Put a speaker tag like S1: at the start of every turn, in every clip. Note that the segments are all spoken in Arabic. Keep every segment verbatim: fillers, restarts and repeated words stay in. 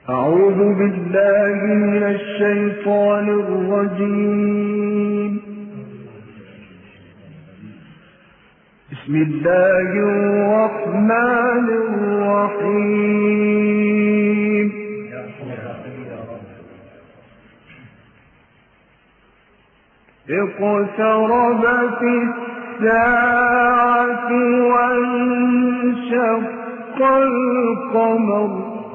S1: أعوذ بالله من الشيطان الرجيم. بسم الله الرحمن الرحيم. اقتربت الساعة وانشق القمر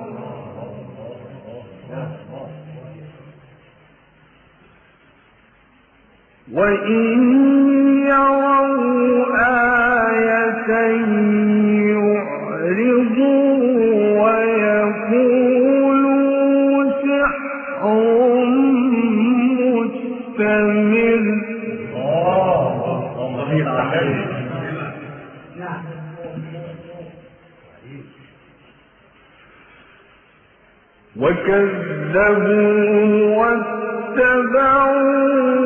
S1: وإن يروا آية يعرضوا ويقولوا سحر مستمر. وكذبوا واتبعوا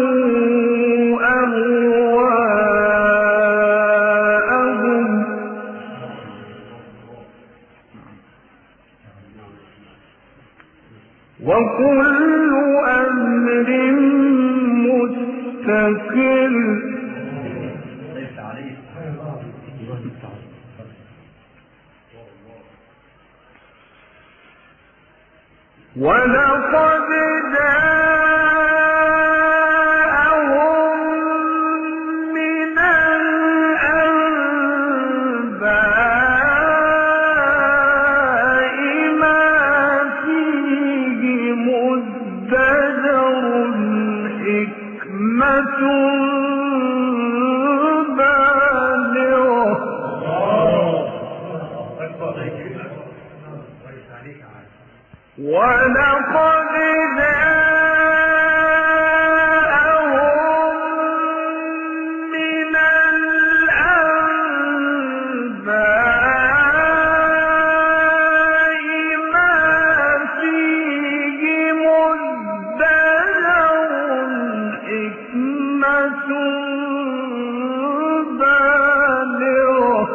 S1: أهواءهم وكل أمر مستقر. ولقد جاءهم من الأنباء ما فيه مزدجر حكمة ولقد جاءهم من الأنباء ما فيه مزدجر حكمة بالغة.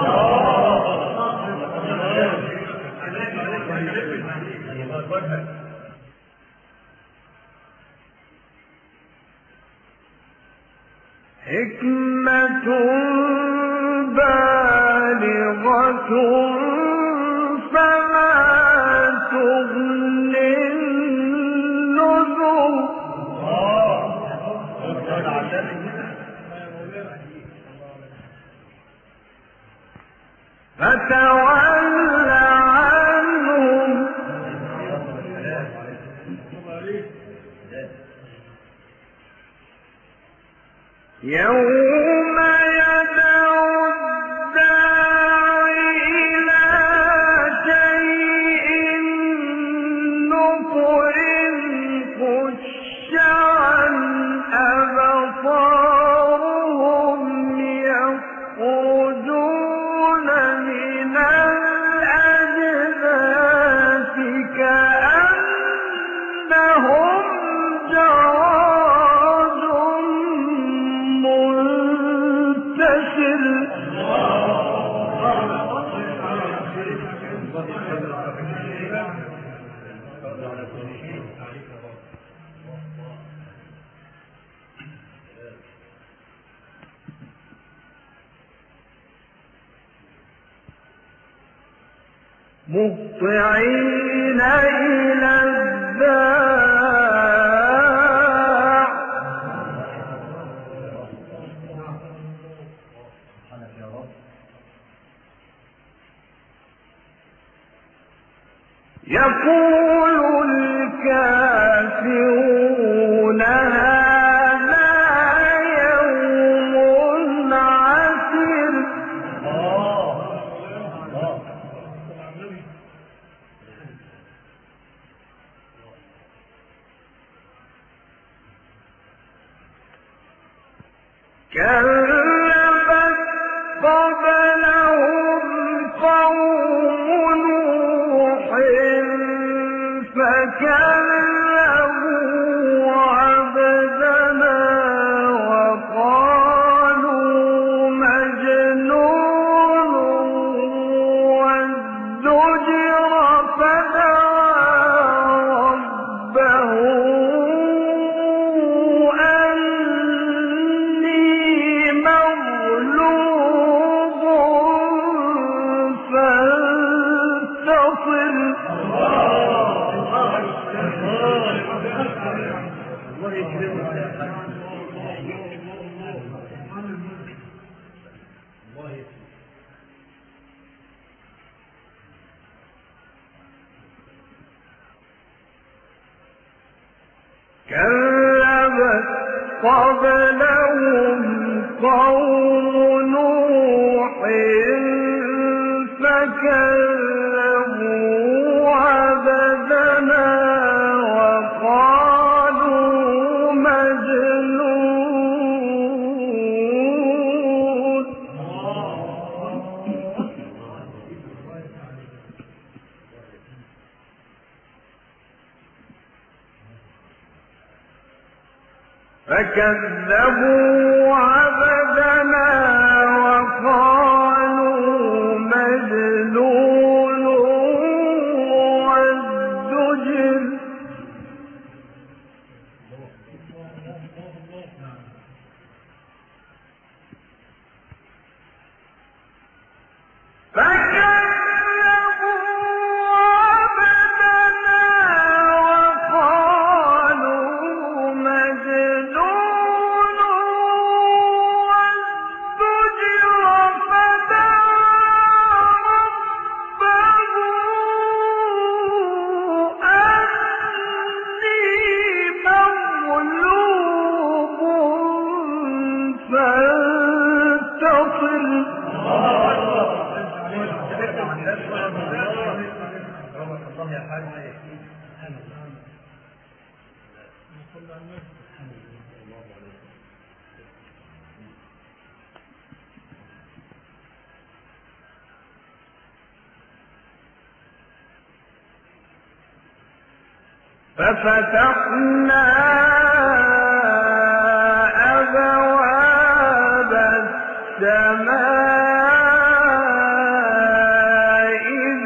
S1: حكمة بالغة فما تغني النذر. فتول عنهم يوم يدعو الداعي إلى شيء نكر خش عن أبصارهم يخرجون من الأجداث كأنهم جراد منتشر. مهطعين إلى الداع يقول الكافرون هذا يوم عسر. كذبت قبلهم قوم نوح فكذبوا عبدنا وقالوا مجنون وازدجر فدعا كذبت قبلهم قوم نوح فكذبوا عبدنا وقالوا مجنون فكذبوا عبدنا وقالوا مجنون وازدجر ففتحنا أبواب السماء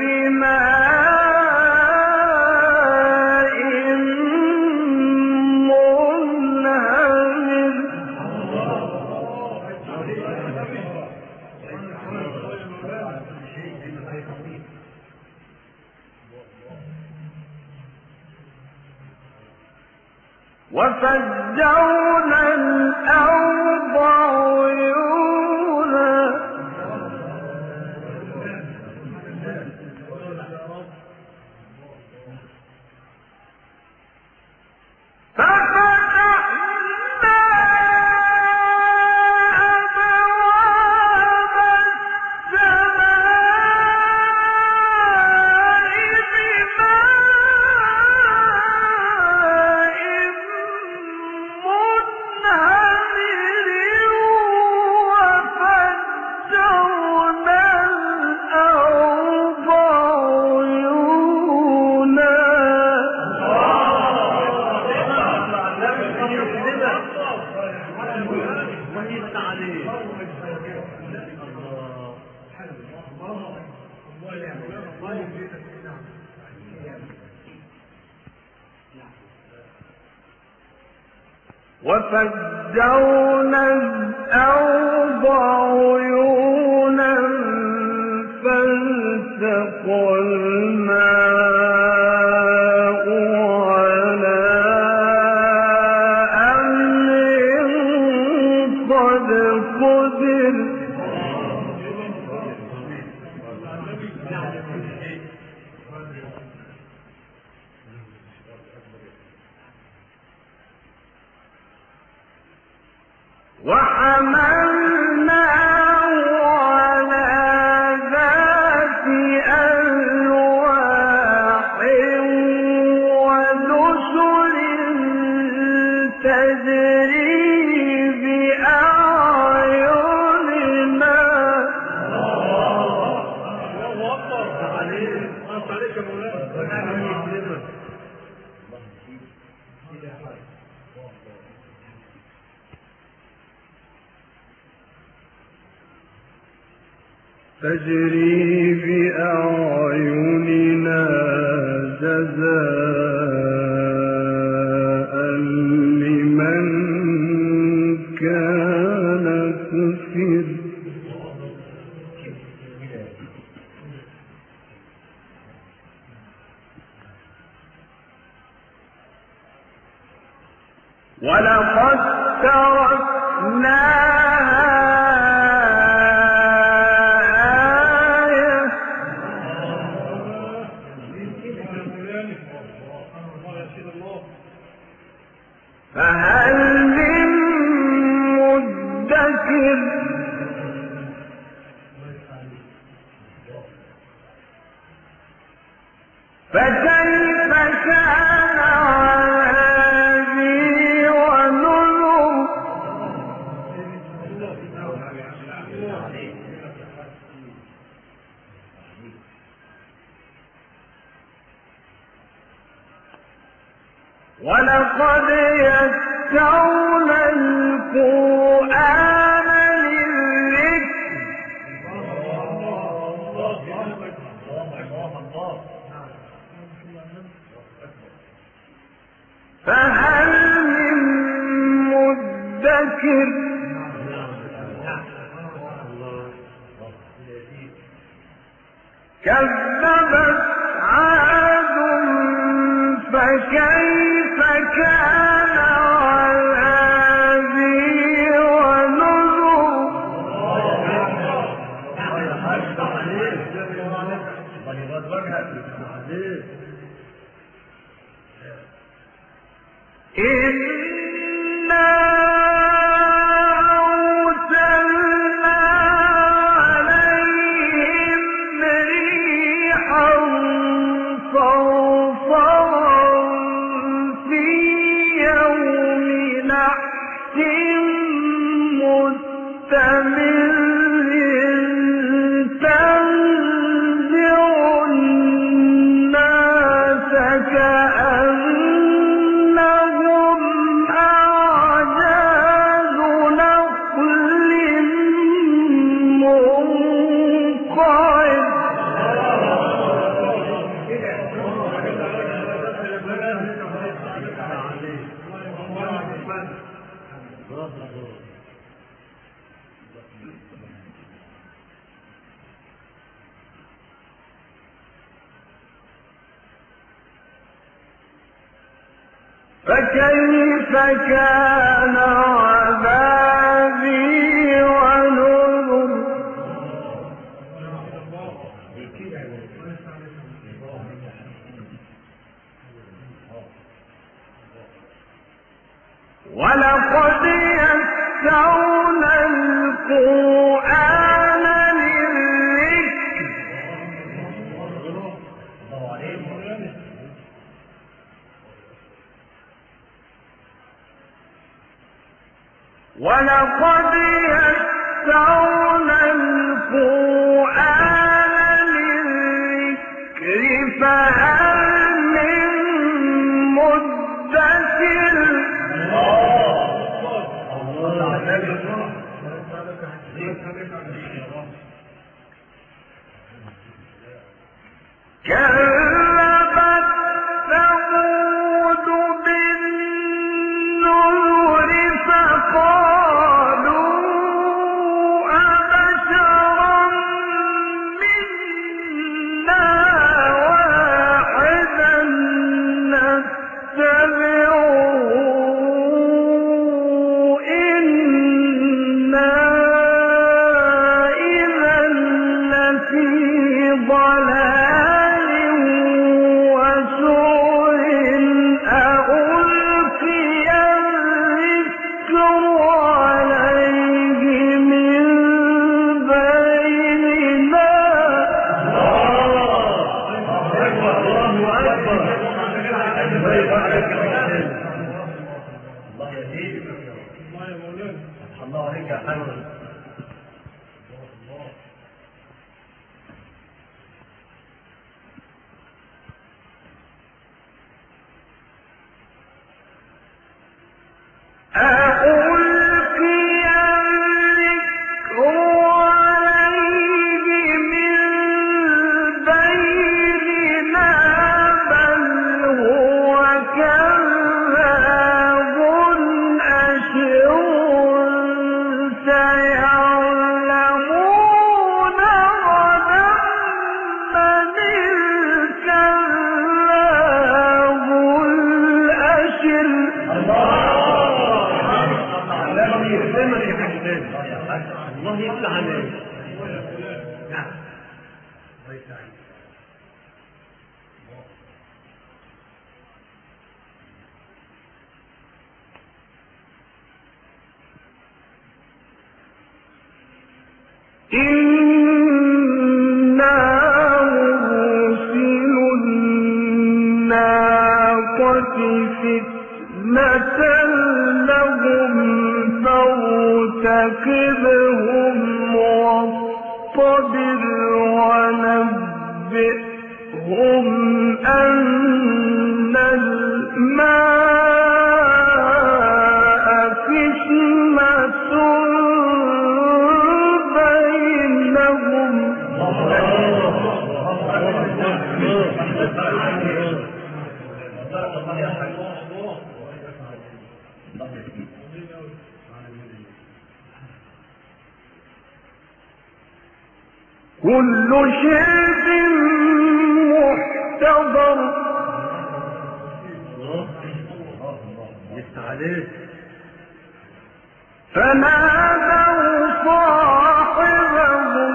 S1: بماء منهمر وفجرنا الأرض عيونا ففتحنا أبواب السماء بماء منهمر وفجرنا الأرض عيونا وفجرنا الأرض عيونا فالتقى الماء على أمر قد قدر وحملناه على ذات ألواح ودسر تجري بأعيننا تجري بأعيننا جزاء لمن كان كفر ولقد تركناها آية فهل من مدكر فكيف كان عذابي ونذر ولقد يسرنا القرآن للذكر فهل من مدكر كذبت عاد فكيف كان عذابي ونذر إنا أرسلنا عليهم ريحا صرصرا في يوم نحس مستمر تنزع الناس كأنهم أعجاز نخل منقعر فكيف كان عذابي ونذر ولقد يسرنا القرآن للذكر ولقد يسرنا القرآن للذكر فهل من مدكر كذبت ثمود بالنذر فقالوا أبشرا منا واحدا نتبعه إنا إذا لفي ضلال وسعر ألقي الذكر عليه من بيننا الله يهديك الله يا مولانا الله عليك يا حبيبي ألقي الذكر عليه من بيننا بل هو كذاب أشر سيعلمون غدا من الكذاب الأشر الله عليك الله يفتح عليك. نعم الله يفتح عليك.
S2: إنا مرسل الناقة فتنة لهم فارتقبهم واصطبر ونبئهم أن الماء قسمة بينهم. كل شرب محتضر فنادوا صاحبهم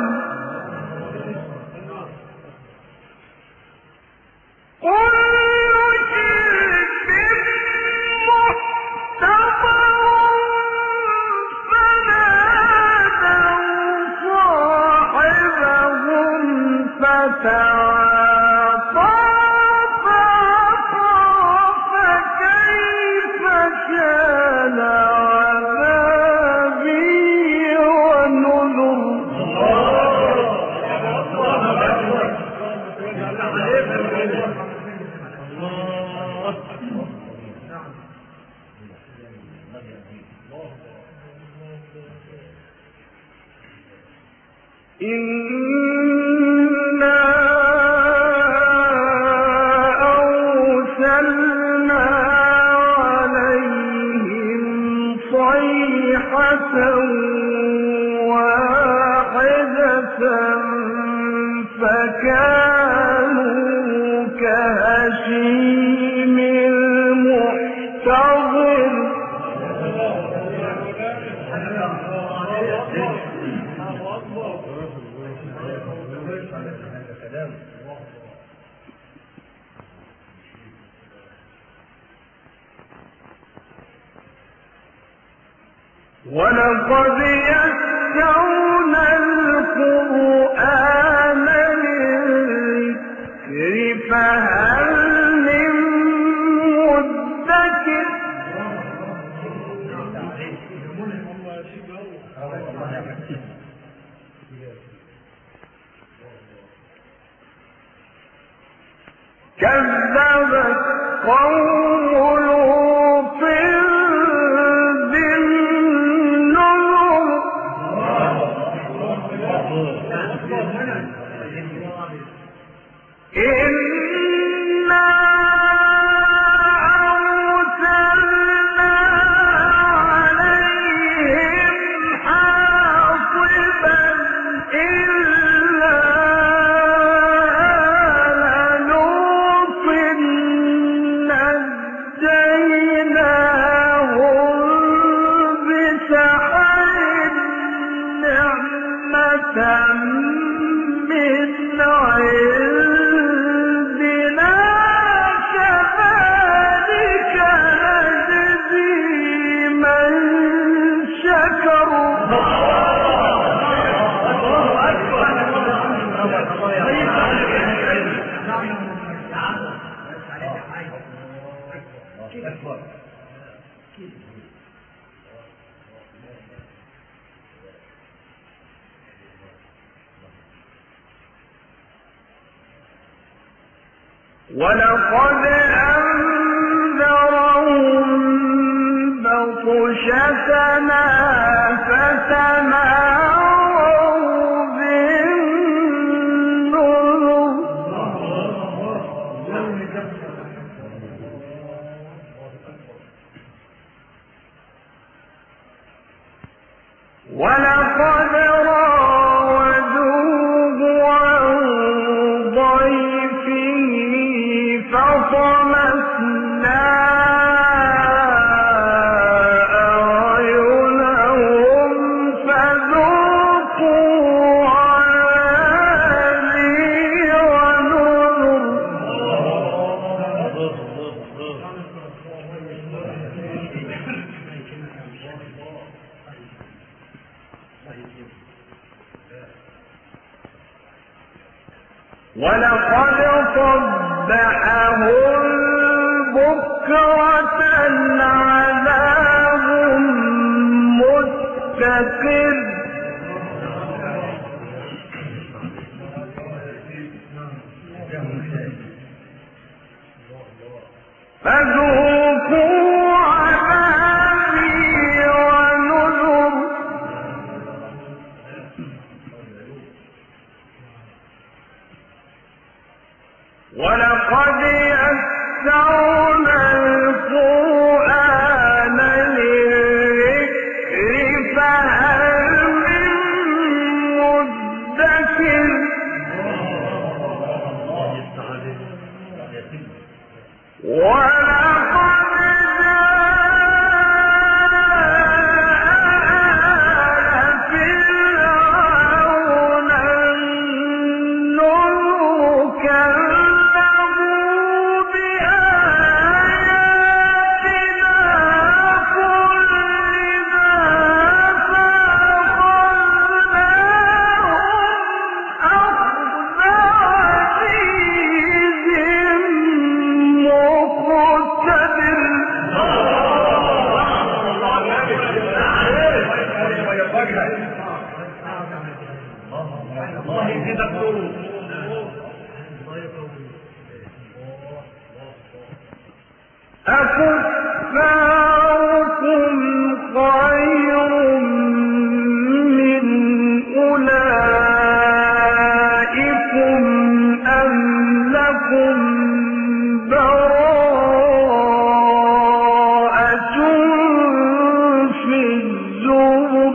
S2: كل شرب محتضر فنادوا صاحبهم فتعاطى فعقر فكيف كان عذابي ونذر. إنا أرسلنا عليهم صيحة واحدة فكانوا كهشيم المحتضر. ولقد يسرنا القرآن للذكر فهل من مدكر. كذبت قوم لوط بالنذر إنا أرسلنا عليهم حاصبا إلا آل لوط نجيناهم بسحر نعمة من عندنا كذلك نجزي من شكر. ولقد أنذرهم بطشتنا فتماروا بالنذر ولقد راودوه عن ضيفه فطمسنا أعينهم ولقد صبحهم بكرة عذاب مستقر فذوقوا عذابي ونذر ولقد يسرنا القرآن للذكر فهل من مدكر ولقد جاء فرعون النذر كذبوا بآياتنا كلها فأخذناهم أخذ عزيز مقتدر
S1: الله يزيدك نور.
S2: أكفاركم خير من أولئكم أم لكم براءة في الزبر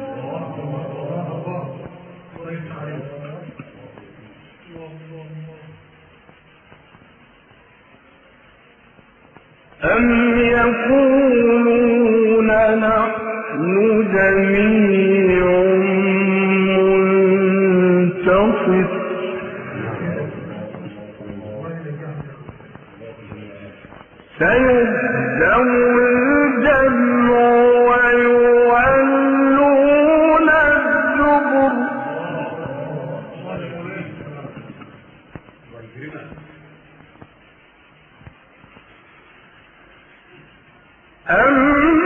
S2: أم يقولون نحن جميع منتصر سيهزم الجمع ويولون الدبر أم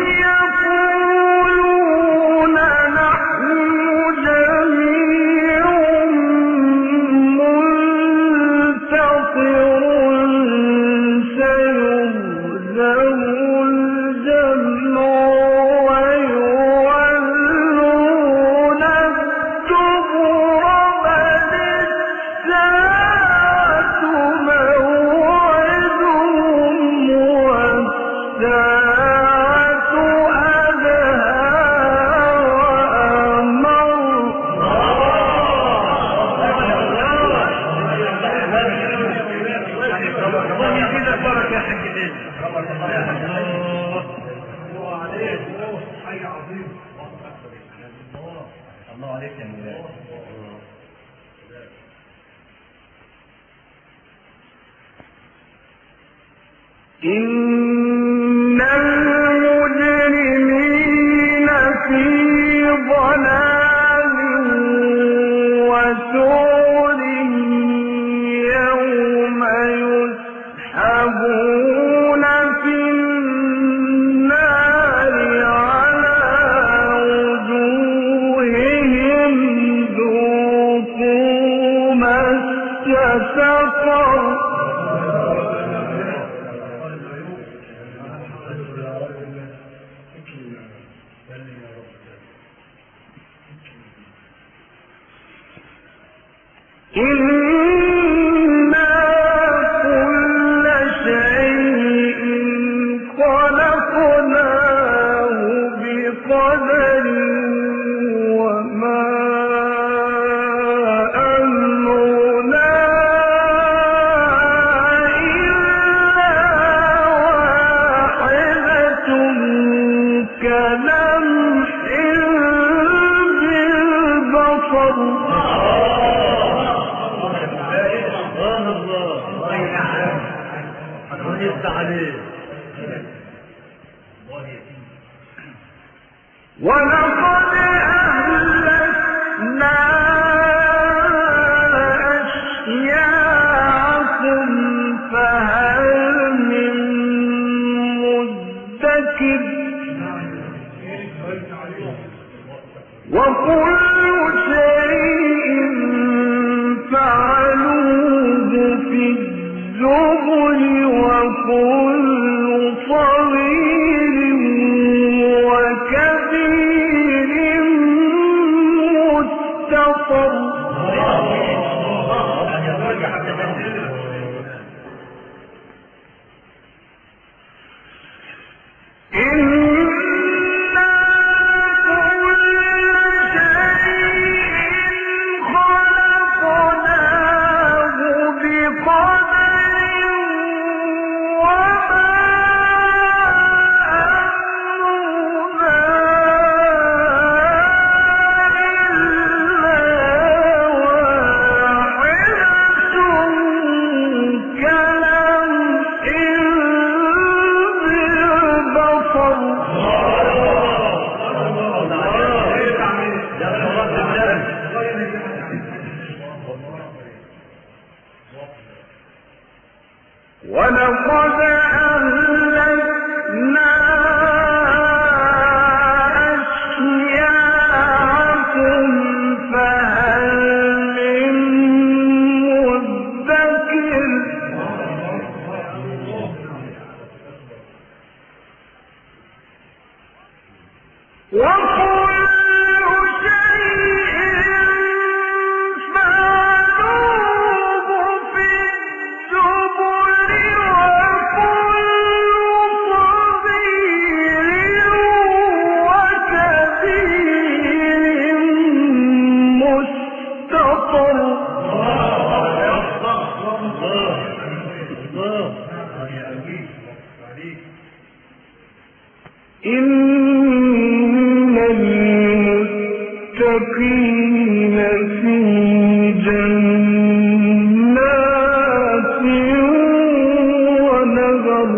S2: يقولون نحن جميع منتصر سيهزم الجمع ويولون الدبر بل الساعة موعدهم والساعة
S1: الله يزيدك بركة يا حاج دين. الله عليك. حي عظيم. الله عليك يا مولانا.
S2: إن المجرمين في ضلال وسعر يوم يسحبون في النار على وجوههم ذوقوا مس سقر إنا كل شيء خلقناه بقدر وما أمرنا إلا واحدة كلمح بالبصر ولقد أهلكنا أشياء وكل شيء فعلوه في الزبر وكل صغير وكبير مستطر ولقد أهلكنا أشياعكم فهل من مدكر وكل شيء فعلوه في الزبر إن المتقين في جنات ونهر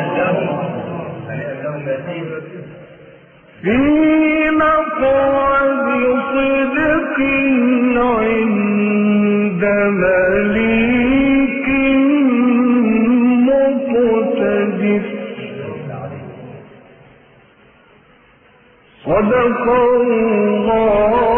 S2: في مقعد صدق عند مليك مقتدر صدق الله